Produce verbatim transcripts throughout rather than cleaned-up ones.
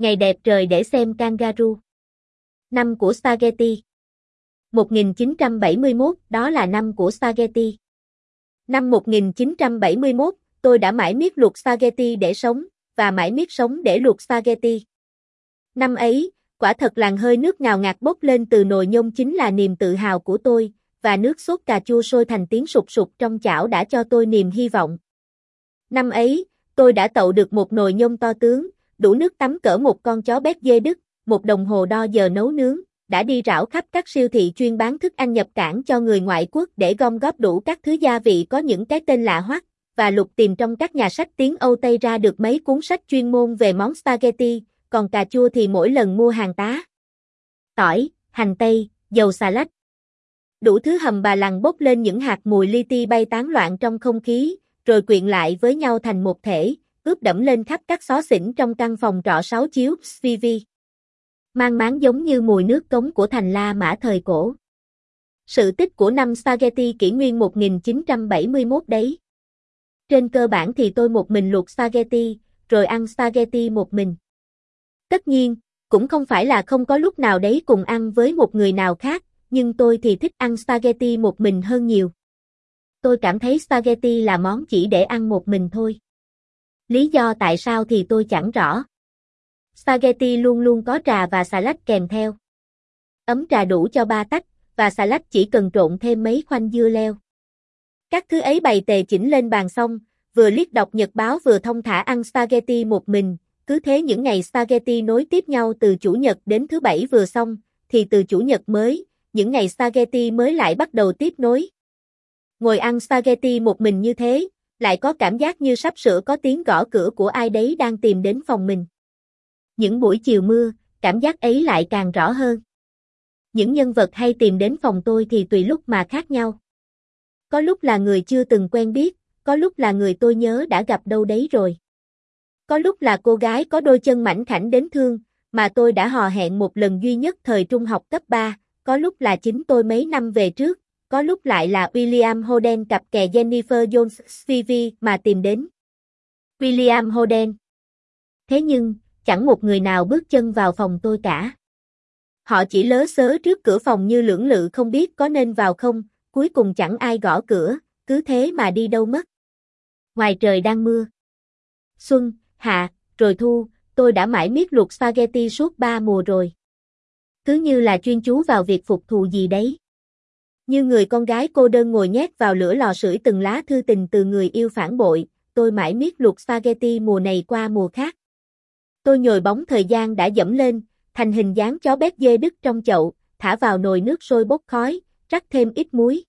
Ngày đẹp trời để xem kangaroo. Năm của spaghetti. một nghìn chín trăm bảy mươi mốt, đó là năm của spaghetti. Năm một nghìn chín trăm bảy mươi mốt, tôi đã mãi miết luộc spaghetti để sống, và mãi miết sống để luộc spaghetti. Năm ấy, quả thật làn hơi nước ngào ngạt bốc lên từ nồi nhôm chính là niềm tự hào của tôi, và nước sốt cà chua sôi thành tiếng sục sục trong chảo đã cho tôi niềm hy vọng. Năm ấy, tôi đã tậu được một nồi nhôm to tướng, đủ nước tắm cỡ một con chó béc dê Đức, một đồng hồ đo giờ nấu nướng, đã đi rảo khắp các siêu thị chuyên bán thức ăn nhập cảng cho người ngoại quốc để gom góp đủ các thứ gia vị có những cái tên lạ hoắc, và lục tìm trong các nhà sách tiếng Âu Tây ra được mấy cuốn sách chuyên môn về món spaghetti, còn cà chua thì mỗi lần mua hàng tá. Tỏi, hành tây, dầu xà lách. Đủ thứ hầm bà lằn bốc lên những hạt mùi li ti bay tán loạn trong không khí, rồi quyện lại với nhau thành một thể, ướp đẫm lên khắp các xó xỉnh trong căn phòng trọ sáu chiếu Svivi. Mang máng giống như mùi nước cống của thành La Mã thời cổ. Sự tích của năm spaghetti kỷ nguyên một nghìn chín trăm bảy mươi mốt đấy. Trên cơ bản thì tôi một mình luộc spaghetti, rồi ăn spaghetti một mình. Tất nhiên, cũng không phải là không có lúc nào đấy cùng ăn với một người nào khác, nhưng tôi thì thích ăn spaghetti một mình hơn nhiều. Tôi cảm thấy spaghetti là món chỉ để ăn một mình thôi. Lý do tại sao thì tôi chẳng rõ. Spaghetti luôn luôn có trà và xà lách kèm theo. Ấm trà đủ cho ba tách, và xà lách chỉ cần trộn thêm mấy khoanh dưa leo. Các thứ ấy bày tề chỉnh lên bàn xong, vừa liếc đọc nhật báo vừa thông thả ăn spaghetti một mình, cứ thế những ngày spaghetti nối tiếp nhau từ chủ nhật đến thứ bảy vừa xong, thì từ chủ nhật mới, những ngày spaghetti mới lại bắt đầu tiếp nối. Ngồi ăn spaghetti một mình như thế, lại có cảm giác như sắp sửa có tiếng gõ cửa của ai đấy đang tìm đến phòng mình. Những buổi chiều mưa, cảm giác ấy lại càng rõ hơn. Những nhân vật hay tìm đến phòng tôi thì tùy lúc mà khác nhau. Có lúc là người chưa từng quen biết, có lúc là người tôi nhớ đã gặp đâu đấy rồi. Có lúc là cô gái có đôi chân mảnh khảnh đến thương, mà tôi đã hò hẹn một lần duy nhất thời trung học cấp ba, có lúc là chính tôi mấy năm về trước, có lúc lại là William Holden cặp kè Jennifer Jones Svivi mà tìm đến. William Holden. Thế nhưng, chẳng một người nào bước chân vào phòng tôi cả. Họ chỉ lớ xớ trước cửa phòng như lưỡng lự không biết có nên vào không, cuối cùng chẳng ai gõ cửa, cứ thế mà đi đâu mất. Ngoài trời đang mưa. Xuân, hạ, rồi thu, tôi đã mãi miết luộc spaghetti suốt ba mùa rồi. Cứ như là chuyên chú vào việc phục thù gì đấy. Như người con gái cô đơn ngồi nhét vào lửa lò sưởi từng lá thư tình từ người yêu phản bội, tôi mãi miết luộc spaghetti mùa này qua mùa khác. Tôi nhồi bóng thời gian đã dẫm lên, thành hình dáng chó béc dê Đức trong chậu, thả vào nồi nước sôi bốc khói, rắc thêm ít muối.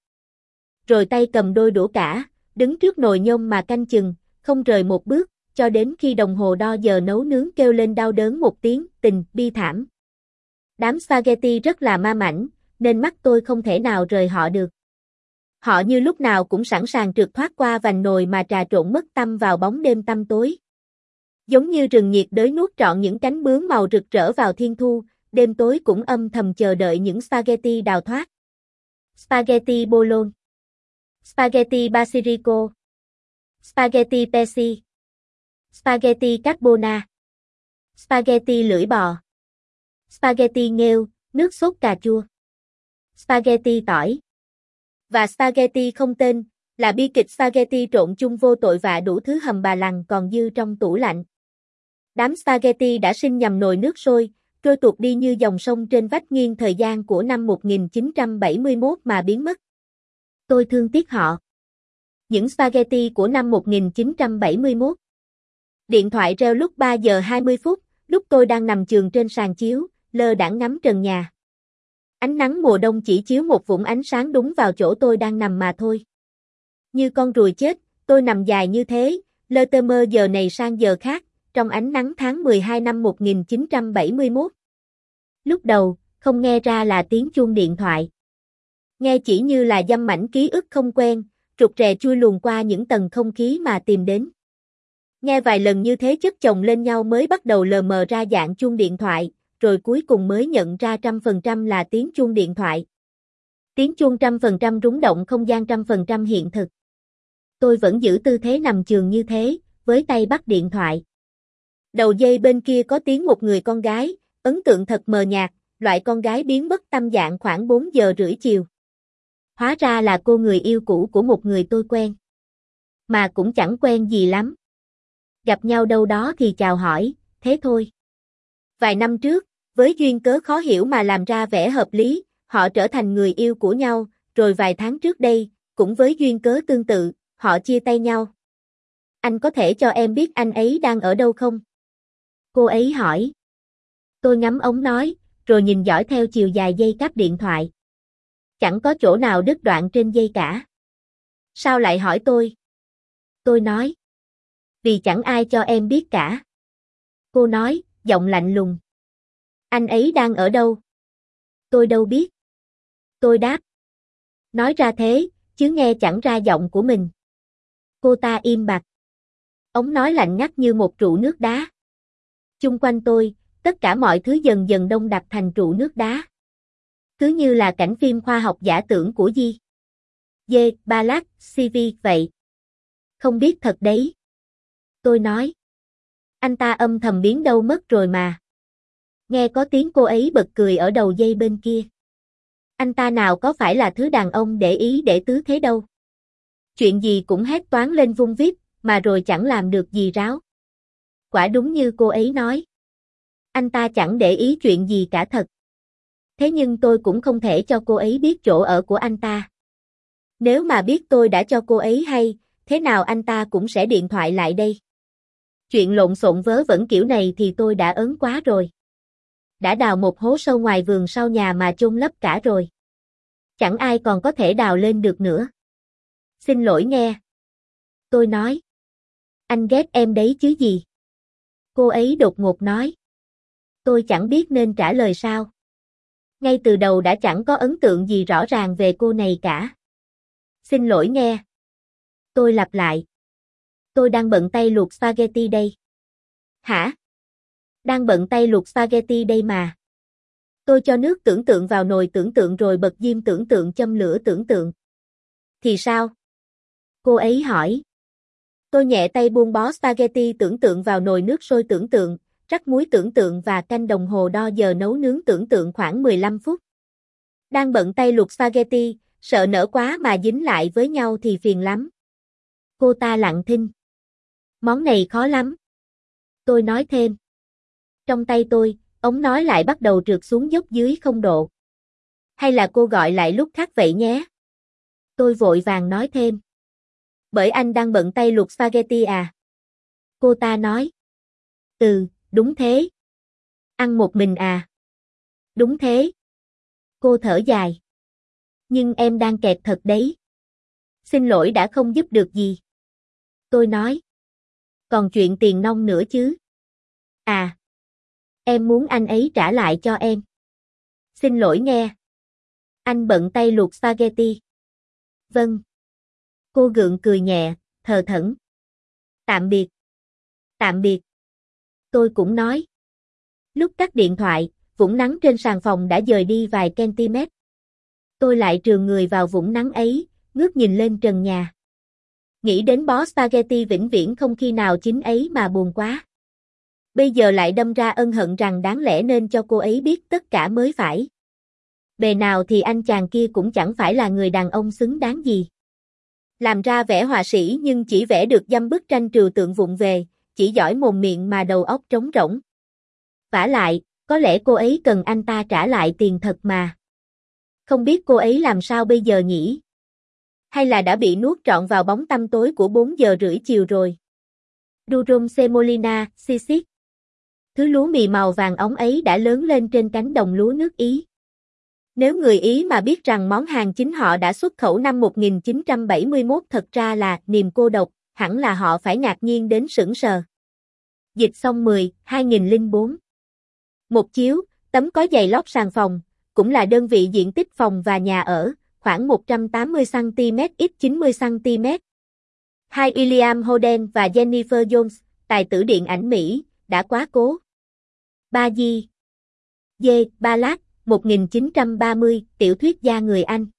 Rồi tay cầm đôi đũa cả, đứng trước nồi nhôm mà canh chừng, không rời một bước, cho đến khi đồng hồ đo giờ nấu nướng kêu lên đau đớn một tiếng, tình, bi thảm. Đám spaghetti rất là ma mảnh, nên mắt tôi không thể nào rời họ được. Họ như lúc nào cũng sẵn sàng trượt thoát qua vành nồi mà trà trộn mất tăm vào bóng đêm tăm tối. Giống như rừng nhiệt đới nuốt trọn những cánh bướm màu rực rỡ vào thiên thu, đêm tối cũng âm thầm chờ đợi những spaghetti đào thoát. Spaghetti bologne, spaghetti basilico, spaghetti pesci, spaghetti carbona, spaghetti lưỡi bò, spaghetti nghêu, nước sốt cà chua, spaghetti tỏi, và spaghetti không tên, là bi kịch spaghetti trộn chung vô tội vạ đủ thứ hầm bà lằn còn dư trong tủ lạnh. Đám spaghetti đã sinh nhằm nồi nước sôi, trôi tuột đi như dòng sông trên vách nghiêng thời gian của năm một nghìn chín trăm bảy mươi mốt mà biến mất. Tôi thương tiếc họ. Những spaghetti của năm một nghìn chín trăm bảy mươi mốt. Điện thoại reo lúc ba giờ hai mươi phút, lúc tôi đang nằm chườm trên sàn chiếu, lơ đãng ngắm trần nhà. Ánh nắng mùa đông chỉ chiếu một vũng ánh sáng đúng vào chỗ tôi đang nằm mà thôi. Như con ruồi chết, tôi nằm dài như thế, lơ tơ mơ giờ này sang giờ khác, trong ánh nắng tháng mười hai năm một nghìn chín trăm bảy mươi mốt. Lúc đầu, không nghe ra là tiếng chuông điện thoại. Nghe chỉ như là dăm mảnh ký ức không quen, rụt rè chui luồn qua những tầng không khí mà tìm đến. Nghe vài lần như thế chất chồng lên nhau mới bắt đầu lờ mờ ra dạng chuông điện thoại, rồi cuối cùng mới nhận ra trăm phần trăm là tiếng chuông điện thoại. Tiếng chuông trăm phần trăm rung động không gian trăm phần trăm hiện thực. Tôi vẫn giữ tư thế nằm chườm như thế, với tay bắt điện thoại. Đầu dây bên kia có tiếng một người con gái, ấn tượng thật mờ nhạt, loại con gái biến mất tâm dạng khoảng bốn giờ rưỡi chiều. Hóa ra là cô người yêu cũ của một người tôi quen. Mà cũng chẳng quen gì lắm. Gặp nhau đâu đó thì chào hỏi, thế thôi. Vài năm trước, với duyên cớ khó hiểu mà làm ra vẻ hợp lý, họ trở thành người yêu của nhau, rồi vài tháng trước đây, cũng với duyên cớ tương tự, họ chia tay nhau. Anh có thể cho em biết anh ấy đang ở đâu không? Cô ấy hỏi. Tôi ngắm ống nói, rồi nhìn dõi theo chiều dài dây cáp điện thoại. Chẳng có chỗ nào đứt đoạn trên dây cả. Sao lại hỏi tôi? Tôi nói. Vì chẳng ai cho em biết cả. Cô nói, giọng lạnh lùng. Anh ấy đang ở đâu? Tôi đâu biết. Tôi đáp. Nói ra thế, chứ nghe chẳng ra giọng của mình. Cô ta im bặt. Ống nói lạnh ngắt như một trụ nước đá. Chung quanh tôi, tất cả mọi thứ dần dần đông đặc thành trụ nước đá. Cứ như là cảnh phim khoa học giả tưởng của Di. Dê, Ba Lát, xê vê vậy. Không biết thật đấy. Tôi nói. Anh ta âm thầm biến đâu mất rồi mà. Nghe có tiếng cô ấy bật cười ở đầu dây bên kia. Anh ta nào có phải là thứ đàn ông để ý để tứ thế đâu. Chuyện gì cũng hét toáng lên vung vít, mà rồi chẳng làm được gì ráo. Quả đúng như cô ấy nói. Anh ta chẳng để ý chuyện gì cả thật. Thế nhưng tôi cũng không thể cho cô ấy biết chỗ ở của anh ta. Nếu mà biết tôi đã cho cô ấy hay, thế nào anh ta cũng sẽ điện thoại lại đây. Chuyện lộn xộn vớ vẩn kiểu này thì tôi đã ớn quá rồi. Đã đào một hố sâu ngoài vườn sau nhà mà chôn lấp cả rồi. Chẳng ai còn có thể đào lên được nữa. Xin lỗi nghe. Tôi nói. Anh ghét em đấy chứ gì. Cô ấy đột ngột nói. Tôi chẳng biết nên trả lời sao. Ngay từ đầu đã chẳng có ấn tượng gì rõ ràng về cô này cả. Xin lỗi nghe. Tôi lặp lại. Tôi đang bận tay luộc spaghetti đây. Hả? Đang bận tay luộc spaghetti đây mà. Tôi cho nước tưởng tượng vào nồi tưởng tượng rồi bật diêm tưởng tượng châm lửa tưởng tượng. Thì sao? Cô ấy hỏi. Tôi nhẹ tay buông bó spaghetti tưởng tượng vào nồi nước sôi tưởng tượng, rắc muối tưởng tượng và canh đồng hồ đo giờ nấu nướng tưởng tượng khoảng mười lăm phút. Đang bận tay luộc spaghetti, sợ nở quá mà dính lại với nhau thì phiền lắm. Cô ta lặng thinh. Món này khó lắm. Tôi nói thêm. Trong tay tôi, ống nói lại bắt đầu trượt xuống dốc dưới không độ. Hay là cô gọi lại lúc khác vậy nhé. Tôi vội vàng nói thêm. Bởi anh đang bận tay luộc spaghetti à? Cô ta nói. Ừ, đúng thế. Ăn một mình à? Đúng thế. Cô thở dài. Nhưng em đang kẹt thật đấy. Xin lỗi đã không giúp được gì. Tôi nói. Còn chuyện tiền nong nữa chứ. À. Em muốn anh ấy trả lại cho em. Xin lỗi nghe. Anh bận tay luộc spaghetti. Vâng. Cô gượng cười nhẹ, thờ thẫn. Tạm biệt. Tạm biệt. Tôi cũng nói. Lúc tắt điện thoại, vũng nắng trên sàn phòng đã dời đi vài cm. Tôi lại trườn người vào vũng nắng ấy, ngước nhìn lên trần nhà. Nghĩ đến bó spaghetti vĩnh viễn không khi nào chín ấy mà buồn quá. Bây giờ lại đâm ra ân hận rằng đáng lẽ nên cho cô ấy biết tất cả mới phải. Bề nào thì anh chàng kia cũng chẳng phải là người đàn ông xứng đáng gì. Làm ra vẻ họa sĩ nhưng chỉ vẽ được dăm bức tranh trừu tượng vụng về, chỉ giỏi mồm miệng mà đầu óc trống rỗng. Vả lại, có lẽ cô ấy cần anh ta trả lại tiền thật mà. Không biết cô ấy làm sao bây giờ nhỉ? Hay là đã bị nuốt trọn vào bóng tăm tối của bốn giờ rưỡi chiều rồi? Durum semolina, sisik. Thứ lúa mì màu vàng óng ấy đã lớn lên trên cánh đồng lúa nước Ý. Nếu người Ý mà biết rằng món hàng chính họ đã xuất khẩu năm một nghìn chín trăm bảy mươi mốt thật ra là niềm cô độc, hẳn là họ phải ngạc nhiên đến sững sờ. Dịch xong mười, hai nghìn lẻ bốn. Một chiếu, tấm có giày lót sàn phòng, cũng là đơn vị diện tích phòng và nhà ở, khoảng một trăm tám mươi xăng ti mét x chín mươi xăng ti mét. Hai William Holden và Jennifer Jones, tài tử điện ảnh Mỹ, đã quá cố. Ba Di. Dê, Ba Lát, một nghìn chín trăm ba mươi, tiểu thuyết gia người Anh.